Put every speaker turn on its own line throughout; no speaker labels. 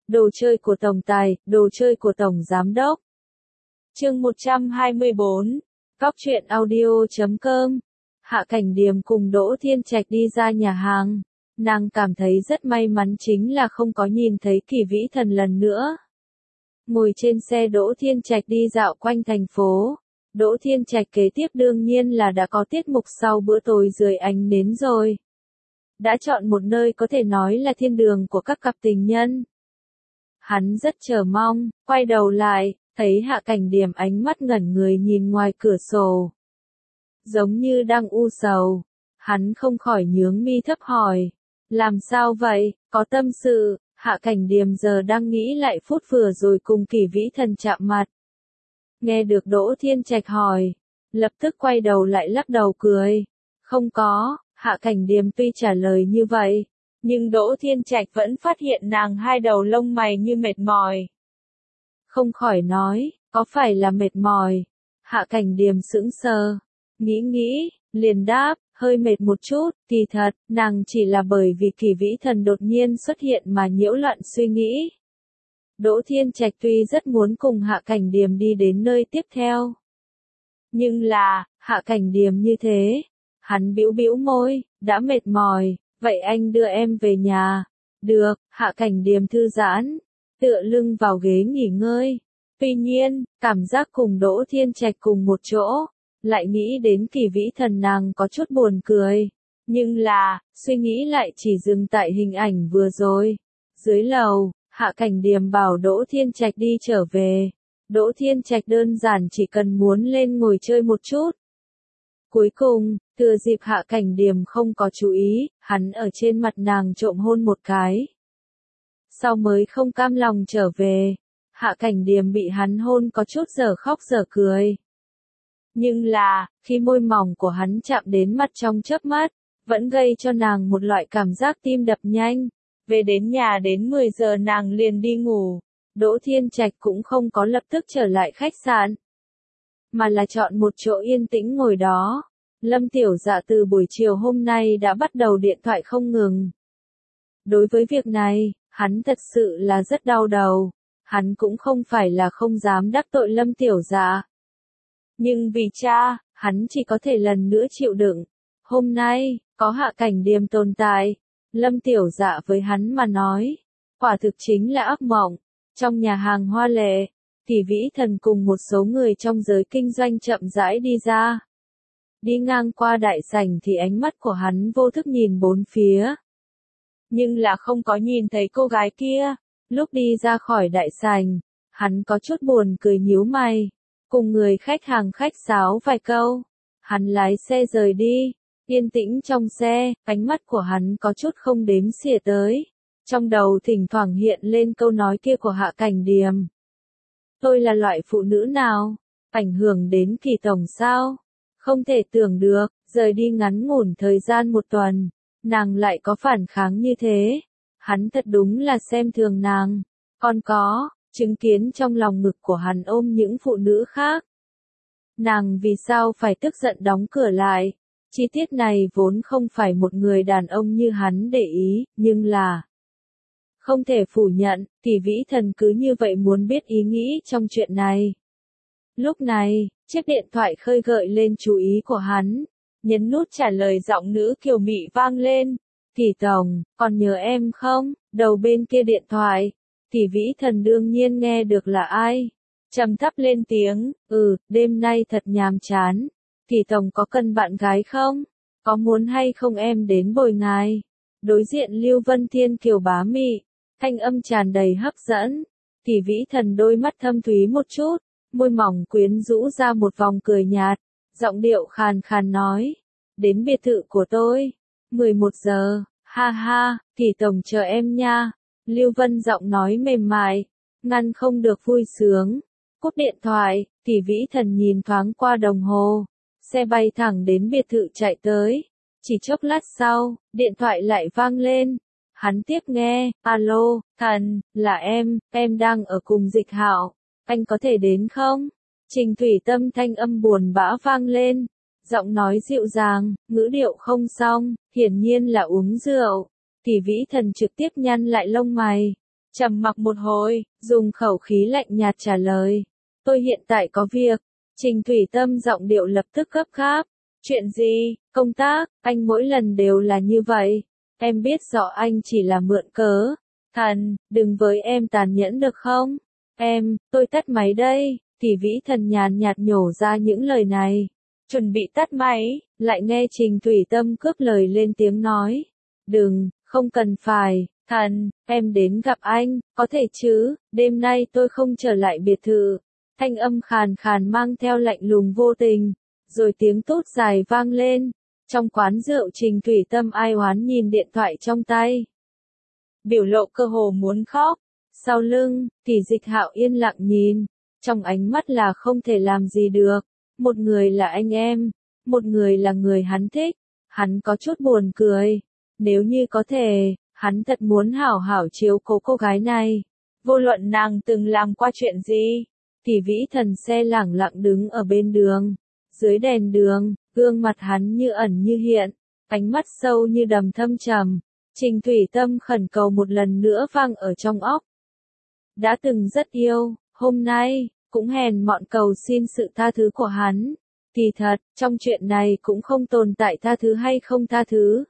Đồ chơi của tổng tài, đồ chơi của tổng giám đốc. Chương 124, Góc truyện audio.com. Hạ Cảnh Điềm cùng Đỗ Thiên Trạch đi ra nhà hàng. Nàng cảm thấy rất may mắn chính là không có nhìn thấy Kỳ Vĩ Thần lần nữa. Ngồi trên xe Đỗ Thiên Trạch đi dạo quanh thành phố. Đỗ Thiên Trạch kế tiếp đương nhiên là đã có tiết mục sau bữa tối dưới ánh nến rồi. Đã chọn một nơi có thể nói là thiên đường của các cặp tình nhân. Hắn rất chờ mong, quay đầu lại, thấy Hạ Cảnh Điềm ánh mắt ngẩn người nhìn ngoài cửa sổ. Giống như đang u sầu, hắn không khỏi nhướng mi thấp hỏi. Làm sao vậy, có tâm sự? Hạ Cảnh Điềm giờ đang nghĩ lại phút vừa rồi cùng Kỳ Vĩ Thần chạm mặt. Nghe được Đỗ Thiên Trạch hỏi, lập tức quay đầu lại lắc đầu cười. Không có, Hạ Cảnh Điềm tuy trả lời như vậy, nhưng Đỗ Thiên Trạch vẫn phát hiện nàng hai đầu lông mày như mệt mỏi. Không khỏi nói, có phải là mệt mỏi? Hạ Cảnh Điềm sững sờ, nghĩ, liền đáp, hơi mệt một chút, kỳ thật, nàng chỉ là bởi vì Kỳ Vĩ Thần đột nhiên xuất hiện mà nhiễu loạn suy nghĩ. Đỗ Thiên Trạch tuy rất muốn cùng Hạ Cảnh Điềm đi đến nơi tiếp theo. Nhưng là, Hạ Cảnh Điềm như thế, hắn bĩu môi, đã mệt mỏi, vậy anh đưa em về nhà. Được, Hạ Cảnh Điềm thư giãn, tựa lưng vào ghế nghỉ ngơi. Tuy nhiên, cảm giác cùng Đỗ Thiên Trạch cùng một chỗ, lại nghĩ đến Kỳ Vĩ Thần nàng có chút buồn cười. Nhưng là, suy nghĩ lại chỉ dừng tại hình ảnh vừa rồi. Dưới lầu, Hạ Cảnh Điềm bảo Đỗ Thiên Trạch đi trở về. Đỗ Thiên Trạch đơn giản chỉ cần muốn lên ngồi chơi một chút. Cuối cùng, thừa dịp Hạ Cảnh Điềm không có chú ý, hắn ở trên mặt nàng trộm hôn một cái. Sau mới không cam lòng trở về, Hạ Cảnh Điềm bị hắn hôn có chút dở khóc dở cười. Nhưng là, khi môi mỏng của hắn chạm đến mặt trong chớp mắt, vẫn gây cho nàng một loại cảm giác tim đập nhanh. Về đến nhà đến 10 giờ nàng liền đi ngủ. Đỗ Thiên Trạch cũng không có lập tức trở lại khách sạn, mà là chọn một chỗ yên tĩnh ngồi đó. Lâm Tiểu Dạ từ buổi chiều hôm nay đã bắt đầu điện thoại không ngừng. Đối với việc này, hắn thật sự là rất đau đầu. Hắn cũng không phải là không dám đắc tội Lâm Tiểu Dạ. Nhưng vì cha, hắn chỉ có thể lần nữa chịu đựng. Hôm nay, có Hạ Cảnh Điềm tồn tại, Lâm Tiểu Dạ với hắn mà nói, quả thực chính là ác mộng. Trong nhà hàng hoa lệ, Kỳ Vĩ Thần cùng một số người trong giới kinh doanh chậm rãi đi ra. Đi ngang qua đại sảnh thì ánh mắt của hắn vô thức nhìn bốn phía. Nhưng là không có nhìn thấy cô gái kia. Lúc đi ra khỏi đại sảnh, hắn có chút buồn cười nhíu mày. Cùng người khách hàng khách sáo vài câu. Hắn lái xe rời đi. Yên tĩnh trong xe, ánh mắt của hắn có chút không đếm xỉa tới. Trong đầu thỉnh thoảng hiện lên câu nói kia của Hạ Cảnh Điềm. Tôi là loại phụ nữ nào? Ảnh hưởng đến Kỳ tổng sao? Không thể tưởng được, rời đi ngắn ngủn thời gian một tuần, nàng lại có phản kháng như thế. Hắn thật đúng là xem thường nàng. Còn có, chứng kiến trong lòng ngực của hắn ôm những phụ nữ khác. Nàng vì sao phải tức giận đóng cửa lại? Chi tiết này vốn không phải một người đàn ông như hắn để ý, nhưng là không thể phủ nhận, Kỳ Vĩ Thần cứ như vậy muốn biết ý nghĩ trong chuyện này. Lúc này, chiếc điện thoại khơi gợi lên chú ý của hắn, nhấn nút trả lời giọng nữ kiều mị vang lên. Kỳ tổng, còn nhớ em không? Đầu bên kia điện thoại, Kỳ Vĩ Thần đương nhiên nghe được là ai. Trầm thấp lên tiếng, đêm nay thật nhàm chán. Kỳ tổng có cần bạn gái không? Có muốn hay không em đến bồi ngài? Đối diện Lưu Vân Thiên kiều bá mị, thanh âm tràn đầy hấp dẫn. Kỳ Vĩ Thần đôi mắt thâm thúy một chút, môi mỏng quyến rũ ra một vòng cười nhạt, giọng điệu khàn khàn nói, đến biệt thự của tôi, 11 giờ, ha ha, Kỳ tổng chờ em nha. Lưu Vân giọng nói mềm mại, ngăn không được vui sướng. Cúp điện thoại, Kỳ Vĩ Thần nhìn thoáng qua đồng hồ, xe bay thẳng đến biệt thự chạy tới. Chỉ chốc lát sau, điện thoại lại vang lên. Hắn tiếp nghe, alo, Thần, là em đang ở cùng Dịch Hạo, anh có thể đến không? Trình Thủy Tâm thanh âm buồn bã vang lên, giọng nói dịu dàng, ngữ điệu không xong, hiển nhiên là uống rượu. Kỳ Vĩ Thần trực tiếp nhăn lại lông mày, Trầm mặc một hồi, dùng khẩu khí lạnh nhạt trả lời. Tôi hiện tại có việc. Trình Thủy Tâm giọng điệu lập tức gấp gáp. Chuyện gì? Công tác, anh mỗi lần đều là như vậy. Em biết rõ anh chỉ là mượn cớ. Thần, đừng với em tàn nhẫn được không? Tôi tắt máy đây. Tỷ Vĩ Thần nhàn nhạt nhổ ra những lời này. Chuẩn bị tắt máy, lại nghe Trình Thủy Tâm cướp lời lên tiếng nói. Đừng, không cần phải, Thần, em đến gặp anh, có thể chứ, đêm nay tôi không trở lại biệt thự. Thanh âm khàn khàn mang theo lạnh lùng vô tình, rồi tiếng tút dài vang lên. Trong quán rượu Trình Thủy Tâm ai oán nhìn điện thoại trong tay. Biểu lộ cơ hồ muốn khóc. Sau lưng, Tỷ Dịch Hạo yên lặng nhìn. Trong ánh mắt là không thể làm gì được. Một người là anh em, một người là người hắn thích. Hắn có chút buồn cười. Nếu như có thể, hắn thật muốn hảo hảo chiếu cố cô gái này. Vô luận nàng từng làm qua chuyện gì. Tỷ Vĩ Thần xe lẳng lặng đứng ở bên đường. Dưới đèn đường, gương mặt hắn như ẩn như hiện. Ánh mắt sâu như đầm thâm trầm. Trình Thủy Tâm khẩn cầu một lần nữa vang ở trong óc. Đã từng rất yêu, hôm nay, cũng hèn mọn cầu xin sự tha thứ của hắn. Kỳ thật, trong chuyện này cũng không tồn tại tha thứ hay không tha thứ.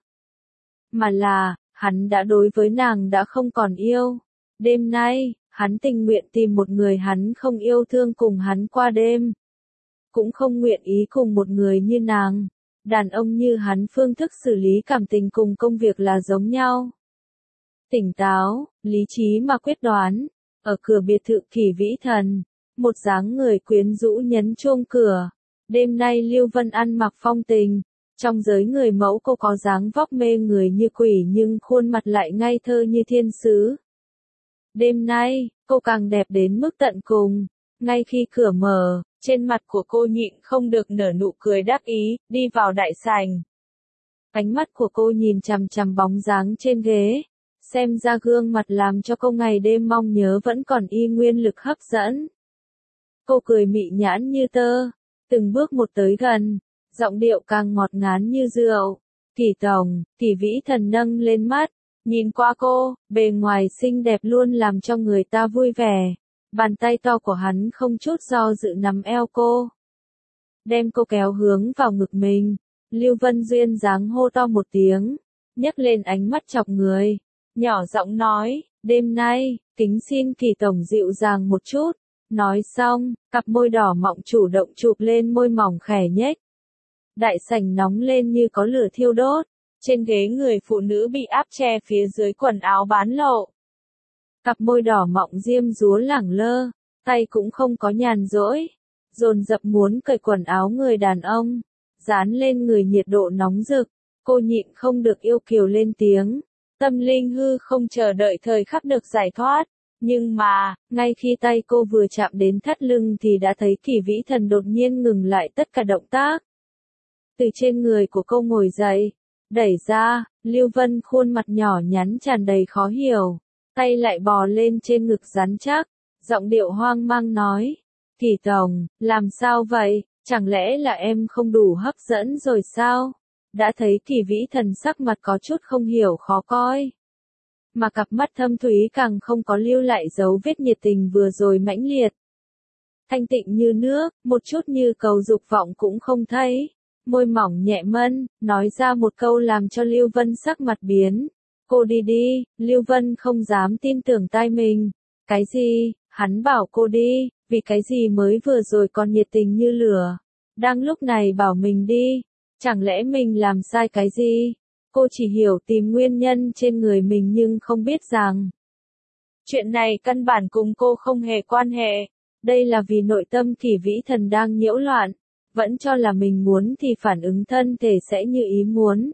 Mà là, hắn đã đối với nàng đã không còn yêu. Đêm nay, hắn tình nguyện tìm một người hắn không yêu thương cùng hắn qua đêm. Cũng không nguyện ý cùng một người như nàng. Đàn ông như hắn phương thức xử lý cảm tình cùng công việc là giống nhau. Tỉnh táo, lý trí mà quyết đoán. Ở cửa biệt thự Kỳ Vĩ Thần, một dáng người quyến rũ nhấn chuông cửa. Đêm nay Lưu Vân ăn mặc phong tình. Trong giới người mẫu cô có dáng vóc mê người như quỷ nhưng khuôn mặt lại ngây thơ như thiên sứ. Đêm nay, cô càng đẹp đến mức tận cùng. Ngay khi cửa mở, trên mặt của cô nhịn không được nở nụ cười đắc ý, đi vào đại sảnh. Ánh mắt của cô nhìn chằm chằm bóng dáng trên ghế. Xem ra gương mặt làm cho cô ngày đêm mong nhớ vẫn còn y nguyên lực hấp dẫn. Cô cười mị nhãn như tơ, từng bước một tới gần, giọng điệu càng ngọt ngán như rượu. Tỷ Tổng, Tỷ Vĩ Thần nâng lên mắt, nhìn qua cô, bề ngoài xinh đẹp luôn làm cho người ta vui vẻ. Bàn tay to của hắn không chút do dự nắm eo cô. Đem cô kéo hướng vào ngực mình. Lưu Vân duyên dáng hô to một tiếng, nhấc lên ánh mắt chọc người. Nhỏ giọng nói, đêm nay, kính xin Kỳ Tổng dịu dàng một chút. Nói xong, cặp môi đỏ mọng chủ động chụp lên môi mỏng khẽ nhếch. Đại sảnh nóng lên như có lửa thiêu đốt. Trên ghế người phụ nữ bị áp che phía dưới quần áo bán lộ. Cặp môi đỏ mọng diêm dúa lẳng lơ, tay cũng không có nhàn rỗi. Dồn dập muốn cởi quần áo người đàn ông, dán lên người nhiệt độ nóng rực. Cô nhịn không được yêu kiều lên tiếng. Tâm linh hư không chờ đợi thời khắc được giải thoát. Nhưng mà, ngay khi tay cô vừa chạm đến thắt lưng thì đã thấy Kỳ Vĩ Thần đột nhiên ngừng lại tất cả động tác. Từ trên người của cô ngồi dậy, đẩy ra, Lưu Vân khuôn mặt nhỏ nhắn tràn đầy khó hiểu. Tay lại bò lên trên ngực rắn chắc, giọng điệu hoang mang nói. Kỳ Tổng, làm sao vậy, chẳng lẽ là em không đủ hấp dẫn rồi sao? Đã thấy Kỳ Vĩ Thần sắc mặt có chút không hiểu khó coi. Mà cặp mắt thâm thúy càng không có lưu lại dấu vết nhiệt tình vừa rồi mãnh liệt. Thanh tịnh như nước, một chút như cầu dục vọng cũng không thấy. Môi mỏng nhẹ mân, nói ra một câu làm cho Lưu Vân sắc mặt biến. Cô đi đi, Lưu Vân không dám tin tưởng tai mình. Cái gì, hắn bảo cô đi, vì cái gì mới vừa rồi còn nhiệt tình như lửa. Đang lúc này bảo mình đi, chẳng lẽ mình làm sai cái gì? Cô chỉ hiểu tìm nguyên nhân trên người mình nhưng không biết rằng chuyện này căn bản cùng cô không hề quan hệ. Đây là vì nội tâm Kỳ Vĩ Thần đang nhiễu loạn, vẫn cho là mình muốn thì phản ứng thân thể sẽ như ý muốn.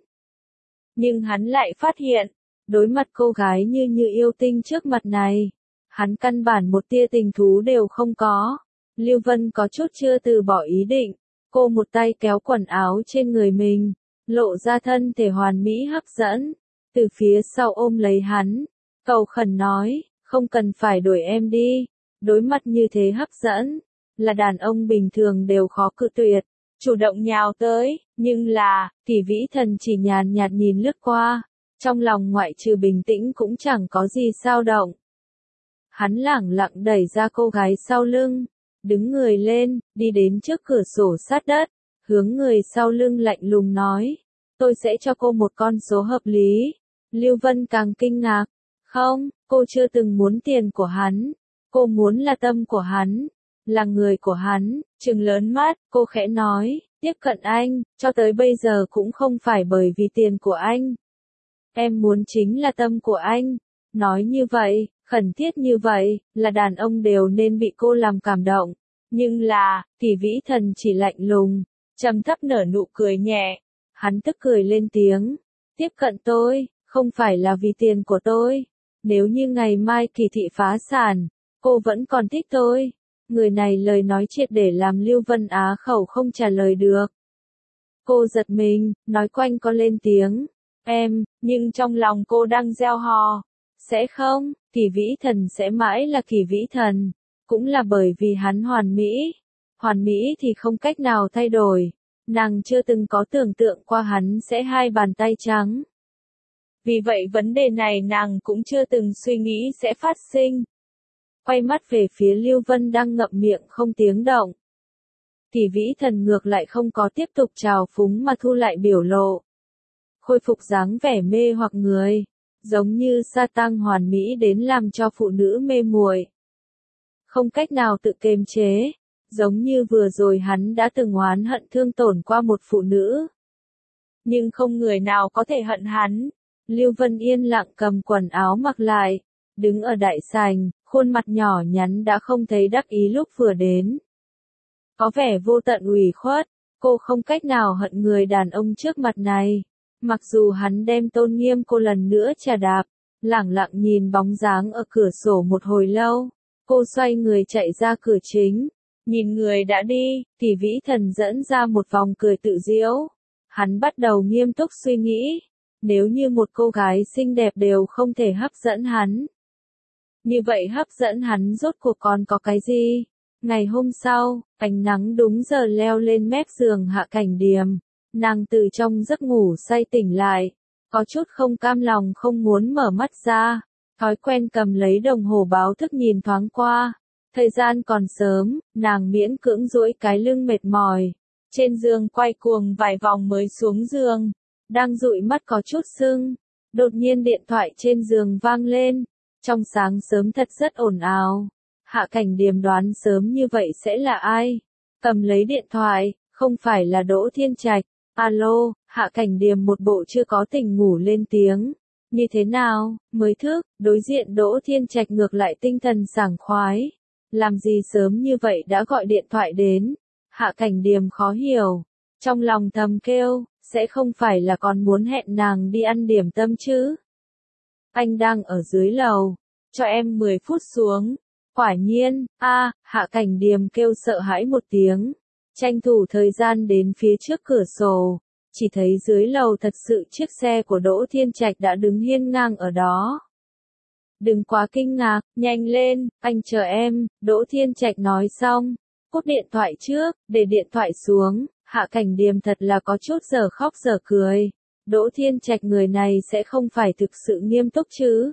Nhưng hắn lại phát hiện, đối mặt cô gái như yêu tinh trước mặt này, hắn căn bản một tia tình thú đều không có. Lưu Vân có chút chưa từ bỏ ý định, cô một tay kéo quần áo trên người mình, lộ ra thân thể hoàn mỹ hấp dẫn, từ phía sau ôm lấy hắn, cầu khẩn nói, không cần phải đuổi em đi. Đối mặt như thế hấp dẫn, là đàn ông bình thường đều khó cự tuyệt, chủ động nhào tới, nhưng là, Kỳ Vĩ Thần chỉ nhàn nhạt nhìn lướt qua, trong lòng ngoại trừ bình tĩnh cũng chẳng có gì dao động. Hắn lẳng lặng đẩy ra cô gái sau lưng, đứng người lên, đi đến trước cửa sổ sát đất, hướng người sau lưng lạnh lùng nói, tôi sẽ cho cô một con số hợp lý. Lưu Vân càng kinh ngạc, không, cô chưa từng muốn tiền của hắn, cô muốn là tâm của hắn, là người của hắn. Trừng lớn mắt, cô khẽ nói, tiếp cận anh, cho tới bây giờ cũng không phải bởi vì tiền của anh. Em muốn chính là tâm của anh. Nói như vậy, khẩn thiết như vậy, là đàn ông đều nên bị cô làm cảm động. Nhưng là, Kỳ Vĩ Thần chỉ lạnh lùng, trầm thấp nở nụ cười nhẹ. Hắn tức cười lên tiếng, tiếp cận tôi, không phải là vì tiền của tôi. Nếu như ngày mai Kỳ thị phá sản, cô vẫn còn thích tôi. Người này lời nói triệt để làm Lưu Vân Á khẩu không trả lời được. Cô giật mình, nói quanh có lên tiếng, em, nhưng trong lòng cô đang gieo hò. Sẽ không, Kỳ Vĩ Thần sẽ mãi là Kỳ Vĩ Thần, cũng là bởi vì hắn hoàn mỹ. Hoàn mỹ thì không cách nào thay đổi, nàng chưa từng có tưởng tượng qua hắn sẽ hai bàn tay trắng. Vì vậy vấn đề này nàng cũng chưa từng suy nghĩ sẽ phát sinh. Quay mắt về phía Lưu Vân đang ngậm miệng không tiếng động. Kỳ Vĩ Thần ngược lại không có tiếp tục trào phúng mà thu lại biểu lộ. Khôi phục dáng vẻ mê hoặc người, giống như sa tăng hoàn mỹ đến làm cho phụ nữ mê muội. Không cách nào tự kiềm chế, giống như vừa rồi hắn đã từng oán hận thương tổn qua một phụ nữ. Nhưng không người nào có thể hận hắn. Lưu Vân yên lặng cầm quần áo mặc lại, đứng ở đại sảnh, khuôn mặt nhỏ nhắn đã không thấy đắc ý lúc vừa đến. Có vẻ vô tận ủy khuất, cô không cách nào hận người đàn ông trước mặt này. Mặc dù hắn đem tôn nghiêm cô lần nữa chà đạp, lẳng lặng nhìn bóng dáng ở cửa sổ một hồi lâu, cô xoay người chạy ra cửa chính, nhìn người đã đi, Kỳ Vĩ Thần dẫn ra một vòng cười tự giễu. Hắn bắt đầu nghiêm túc suy nghĩ, nếu như một cô gái xinh đẹp đều không thể hấp dẫn hắn, như vậy hấp dẫn hắn rốt cuộc còn có cái gì? Ngày hôm sau, ánh nắng đúng giờ leo lên mép giường Hạ Cảnh Điềm. Nàng từ trong giấc ngủ say tỉnh lại, có chút không cam lòng không muốn mở mắt ra, thói quen cầm lấy đồng hồ báo thức nhìn thoáng qua. Thời gian còn sớm, nàng miễn cưỡng duỗi cái lưng mệt mỏi, trên giường quay cuồng vài vòng mới xuống giường, đang dụi mắt có chút sưng. Đột nhiên điện thoại trên giường vang lên, trong sáng sớm thật rất ồn ào. Hạ Cảnh Điềm đoán sớm như vậy sẽ là ai? Cầm lấy điện thoại, không phải là Đỗ Thiên Trạch. Alo, Hạ Cảnh Điềm một bộ chưa có tỉnh ngủ lên tiếng. Như thế nào, mới thức, đối diện Đỗ Thiên Trạch ngược lại tinh thần sảng khoái. Làm gì sớm như vậy đã gọi điện thoại đến? Hạ Cảnh Điềm khó hiểu. Trong lòng thầm kêu, sẽ không phải là còn muốn hẹn nàng đi ăn điểm tâm chứ? Anh đang ở dưới lầu, cho em 10 phút xuống. Quả nhiên, Hạ Cảnh Điềm kêu sợ hãi một tiếng. Tranh thủ thời gian đến phía trước cửa sổ, chỉ thấy dưới lầu thật sự chiếc xe của Đỗ Thiên Trạch đã đứng hiên ngang ở đó. Đừng quá kinh ngạc, nhanh lên, anh chờ em, Đỗ Thiên Trạch nói xong, cúp điện thoại trước, để điện thoại xuống. Hạ Cảnh Điềm thật là có chút giờ khóc giờ cười. Đỗ Thiên Trạch người này sẽ không phải thực sự nghiêm túc chứ?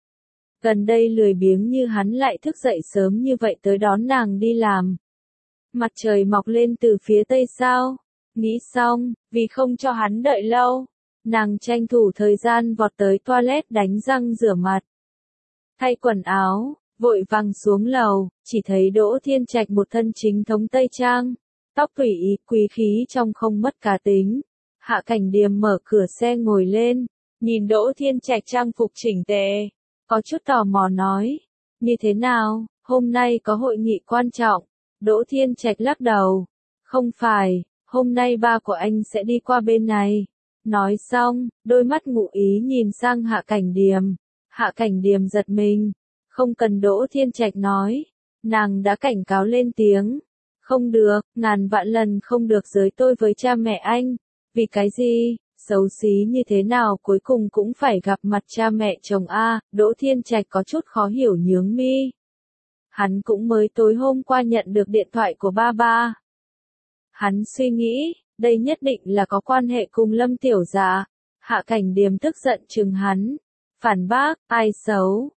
Gần đây lười biếng như hắn lại thức dậy sớm như vậy tới đón nàng đi làm. Mặt trời mọc lên từ phía tây sao? Nghĩ xong, vì không cho hắn đợi lâu, nàng tranh thủ thời gian vọt tới toilet đánh răng rửa mặt. Thay quần áo, vội vàng xuống lầu, chỉ thấy Đỗ Thiên Trạch một thân chính thống tây trang, tóc tùy ý quý khí trong không mất cá tính. Hạ Cảnh Điềm mở cửa xe ngồi lên, nhìn Đỗ Thiên Trạch trang phục chỉnh tề, có chút tò mò nói, như thế nào, hôm nay có hội nghị quan trọng? Đỗ Thiên Trạch lắc đầu, không phải, hôm nay ba của anh sẽ đi qua bên này. Nói xong, đôi mắt ngụ ý nhìn sang Hạ Cảnh Điềm. Hạ Cảnh Điềm giật mình, không cần Đỗ Thiên Trạch nói, nàng đã cảnh cáo lên tiếng. Không được, ngàn vạn lần không được giới tôi với cha mẹ anh. Vì cái gì, xấu xí như thế nào cuối cùng cũng phải gặp mặt cha mẹ chồng a. Đỗ Thiên Trạch có chút khó hiểu nhướng mi. Hắn cũng mới tối hôm qua nhận được điện thoại của ba ba. Hắn suy nghĩ, đây nhất định là có quan hệ cùng Lâm Tiểu Dạ. Hạ Cảnh Điềm tức giận chừng hắn. Phản bác, ai xấu,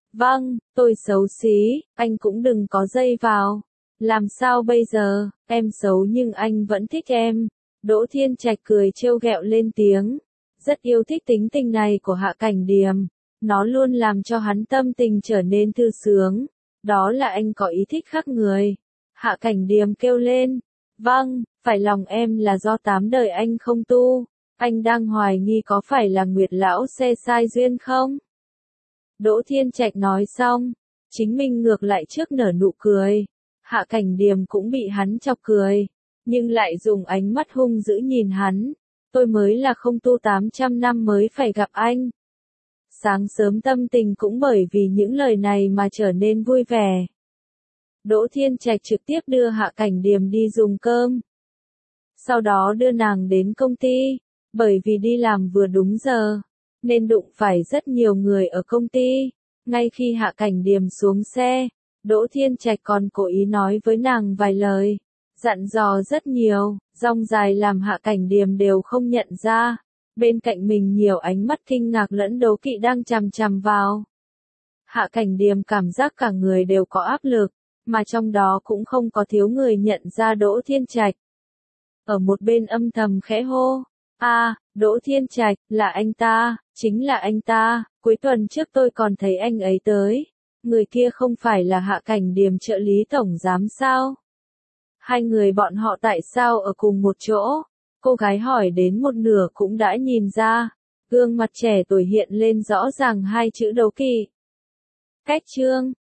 Vâng, tôi xấu xí, anh cũng đừng có dây vào. Làm sao bây giờ, em xấu nhưng anh vẫn thích em. Đỗ Thiên Trạch cười trêu ghẹo lên tiếng. Rất yêu thích tính tình này của Hạ Cảnh Điềm. Nó luôn làm cho hắn tâm tình trở nên thư sướng. Đó là anh có ý thích khác người. Hạ Cảnh Điềm kêu lên. Vâng, phải lòng em là do 8 đời anh không tu. Anh đang hoài nghi có phải là Nguyệt Lão xe sai duyên không? Đỗ Thiên Trạch nói xong, chính mình ngược lại trước nở nụ cười. Hạ Cảnh Điềm cũng bị hắn chọc cười, nhưng lại dùng ánh mắt hung dữ nhìn hắn. Tôi mới là không tu 800 năm mới phải gặp anh. Sáng sớm tâm tình cũng bởi vì những lời này mà trở nên vui vẻ. Đỗ Thiên Trạch trực tiếp đưa Hạ Cảnh Điềm đi dùng cơm. Sau đó đưa nàng đến công ty, bởi vì đi làm vừa đúng giờ, nên đụng phải rất nhiều người ở công ty. Ngay khi Hạ Cảnh Điềm xuống xe, Đỗ Thiên Trạch còn cố ý nói với nàng vài lời, dặn dò rất nhiều, dong dài làm Hạ Cảnh Điềm đều không nhận ra. Bên cạnh mình nhiều ánh mắt kinh ngạc lẫn đố kỵ đang chằm chằm vào. Hạ Cảnh Điềm cảm giác cả người đều có áp lực, mà trong đó cũng không có thiếu người nhận ra Đỗ Thiên Trạch. Ở một bên âm thầm khẽ hô, Đỗ Thiên Trạch, là anh ta, chính là anh ta, cuối tuần trước tôi còn thấy anh ấy tới. Người kia không phải là Hạ Cảnh Điềm trợ lý tổng giám sao? Hai người bọn họ tại sao ở cùng một chỗ? Cô gái hỏi đến một nửa cũng đã nhìn ra, gương mặt trẻ tuổi hiện lên rõ ràng hai chữ đố kỵ. Cách chương